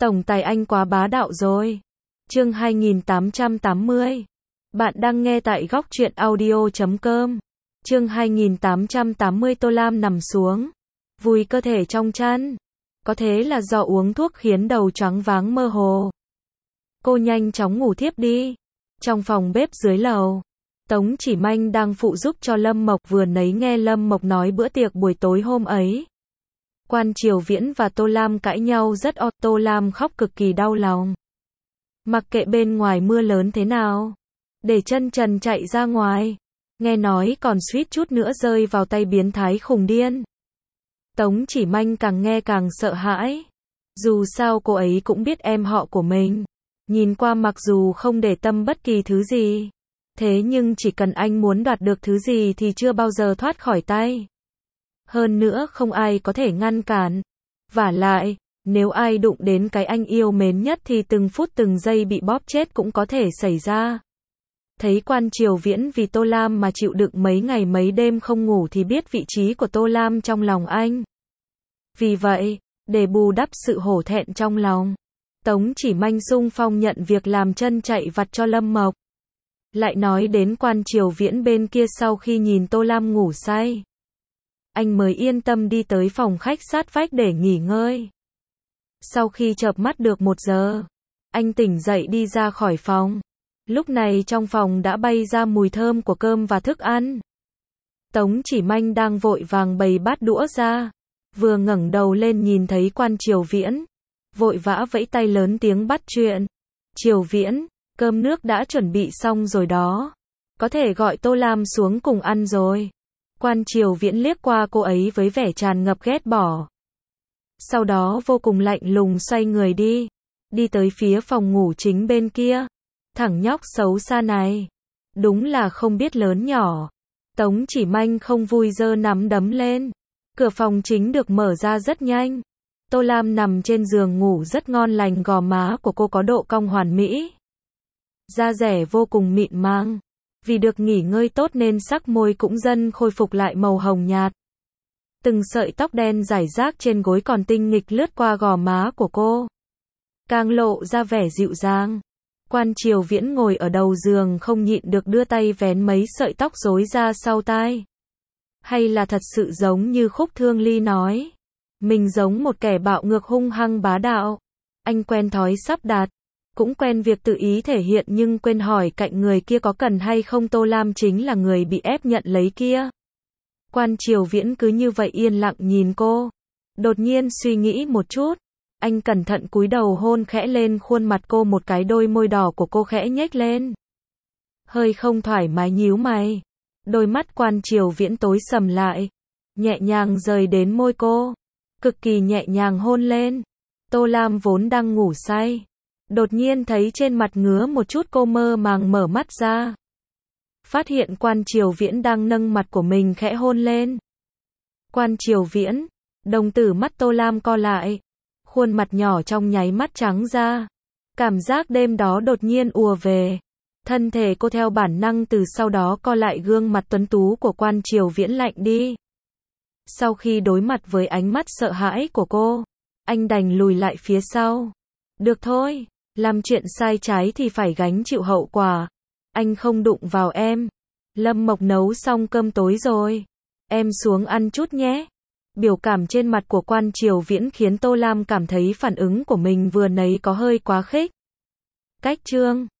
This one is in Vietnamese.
Tổng tài anh quá bá đạo rồi. Chương 2880. Bạn đang nghe tại góc truyện audio.com. Chương 2880. Tô Lam nằm xuống, vùi cơ thể trong chăn. Có thế là do uống thuốc khiến đầu choáng váng mơ hồ. Cô nhanh chóng ngủ thiếp đi. Trong phòng bếp dưới lầu, Tống Chỉ Manh đang phụ giúp cho Lâm Mộc, vừa nãy nghe Lâm Mộc nói bữa tiệc buổi tối hôm ấy, Quan Triều Viễn và Tô Lam cãi nhau rất oai. Tô Lam khóc cực kỳ đau lòng. Mặc kệ bên ngoài mưa lớn thế nào, để chân trần chạy ra ngoài, nghe nói còn suýt chút nữa rơi vào tay biến thái khùng điên. Tống Chỉ Manh càng nghe càng sợ hãi. Dù sao cô ấy cũng biết em họ của mình, nhìn qua mặc dù không để tâm bất kỳ thứ gì, thế nhưng chỉ cần anh muốn đoạt được thứ gì thì chưa bao giờ thoát khỏi tay. Hơn nữa không ai có thể ngăn cản. Vả lại, nếu ai đụng đến cái anh yêu mến nhất thì từng phút từng giây bị bóp chết cũng có thể xảy ra. Thấy Quan Triều Viễn vì Tô Lam mà chịu đựng mấy ngày mấy đêm không ngủ thì biết vị trí của Tô Lam trong lòng anh. Vì vậy, để bù đắp sự hổ thẹn trong lòng, Tống Chỉ Manh xung phong nhận việc làm chân chạy vặt cho Lâm Mộc. Lại nói đến Quan Triều Viễn bên kia, sau khi nhìn Tô Lam ngủ say, anh mới yên tâm đi tới phòng khách sát vách để nghỉ ngơi. Sau khi chợp mắt được 1 giờ, anh tỉnh dậy đi ra khỏi phòng. Lúc này trong phòng đã bay ra mùi thơm của cơm và thức ăn. Tống Chỉ Manh đang vội vàng bày bát đũa ra, vừa ngẩng đầu lên nhìn thấy Quan Triều Viễn, vội vã vẫy tay lớn tiếng bắt chuyện. Triều Viễn, cơm nước đã chuẩn bị xong rồi đó, có thể gọi Tô Lam xuống cùng ăn rồi. Quan Triều Viễn liếc qua cô ấy với vẻ tràn ngập ghét bỏ. Sau đó vô cùng lạnh lùng xoay người đi tới phía phòng ngủ chính bên kia. Thằng nhóc xấu xa này, đúng là không biết lớn nhỏ. Tống Chỉ Manh không vui giơ nắm đấm lên. Cửa phòng chính được mở ra rất nhanh. Tô Lam nằm trên giường ngủ rất ngon lành, gò má của cô có độ cong hoàn mỹ, da dẻ vô cùng mịn màng. Vì được nghỉ ngơi tốt nên sắc môi cũng dần khôi phục lại màu hồng nhạt. Từng sợi tóc đen rải rác trên gối còn tinh nghịch lướt qua gò má của cô, càng lộ ra vẻ dịu dàng. Quan Triều Viễn ngồi ở đầu giường không nhịn được đưa tay vén mấy sợi tóc rối ra sau tai. Hay là thật sự giống như Khúc Thương Ly nói, mình giống một kẻ bạo ngược hung hăng bá đạo. Anh quen thói sắp đặt, cũng quen việc tự ý thể hiện, nhưng quên hỏi cạnh người kia có cần hay không. Tô Lam chính là người bị ép nhận lấy kia. Quan Triều Viễn cứ như vậy yên lặng nhìn cô. Đột nhiên suy nghĩ một chút, anh cẩn thận cúi đầu hôn khẽ lên khuôn mặt cô một cái, đôi môi đỏ của cô khẽ nhếch lên. Hơi không thoải mái nhíu mày. Đôi mắt Quan Triều Viễn tối sầm lại, nhẹ nhàng rời đến môi cô, cực kỳ nhẹ nhàng hôn lên. Tô Lam vốn đang ngủ say, đột nhiên thấy trên mặt ngứa một chút, cô mơ màng mở mắt ra, phát hiện Quan Triều Viễn đang nâng mặt của mình khẽ hôn lên. Quan Triều Viễn, đồng tử mắt Tô Lam co lại, khuôn mặt nhỏ trong nháy mắt trắng ra. Cảm giác đêm đó đột nhiên ùa về. Thân thể cô theo bản năng từ sau đó co lại, gương mặt tuấn tú của Quan Triều Viễn lạnh đi. Sau khi đối mặt với ánh mắt sợ hãi của cô, anh đành lùi lại phía sau. Được thôi, làm chuyện sai trái thì phải gánh chịu hậu quả. Anh không đụng vào em. Lâm Mộc nấu xong cơm tối rồi, em xuống ăn chút nhé. Biểu cảm trên mặt của Quan Triều Viễn khiến Tô Lam cảm thấy phản ứng của mình vừa nãy có hơi quá khích. Cách chương